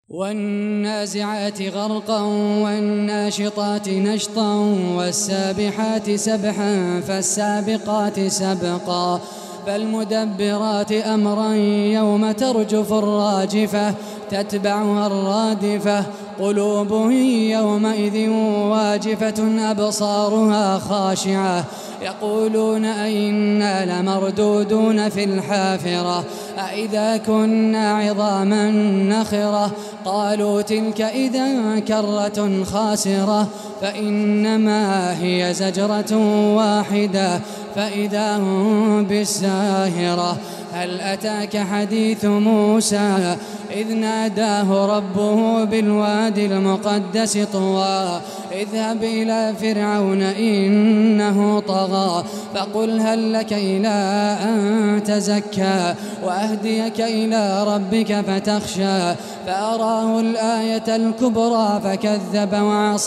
والنازعات غرقا والناشطات نشطا والسابحات سبحا فالسابقات سبقا فالمدبرات أمرا يوم ترجف الراجفة تتبعها الرادفة قلوب يومئذ واجفة أبصارها خاشعة يقولون أئنا لمردودون في الحافرة أئذا كنا عظاما نخرة قالوا تلك إذا كرة خاسرة فإنما هي زجرة واحدة فإذا هم بالساهرة هل أتاك حديث موسى إذ ناداه ربه بالوادي المقدس طوى اذهب إلى فرعون إنه طغى فقل هل لك إلى أن تزكى وأهديك إلى ربك فتخشى فأراه الآية الكبرى فكذب وعصى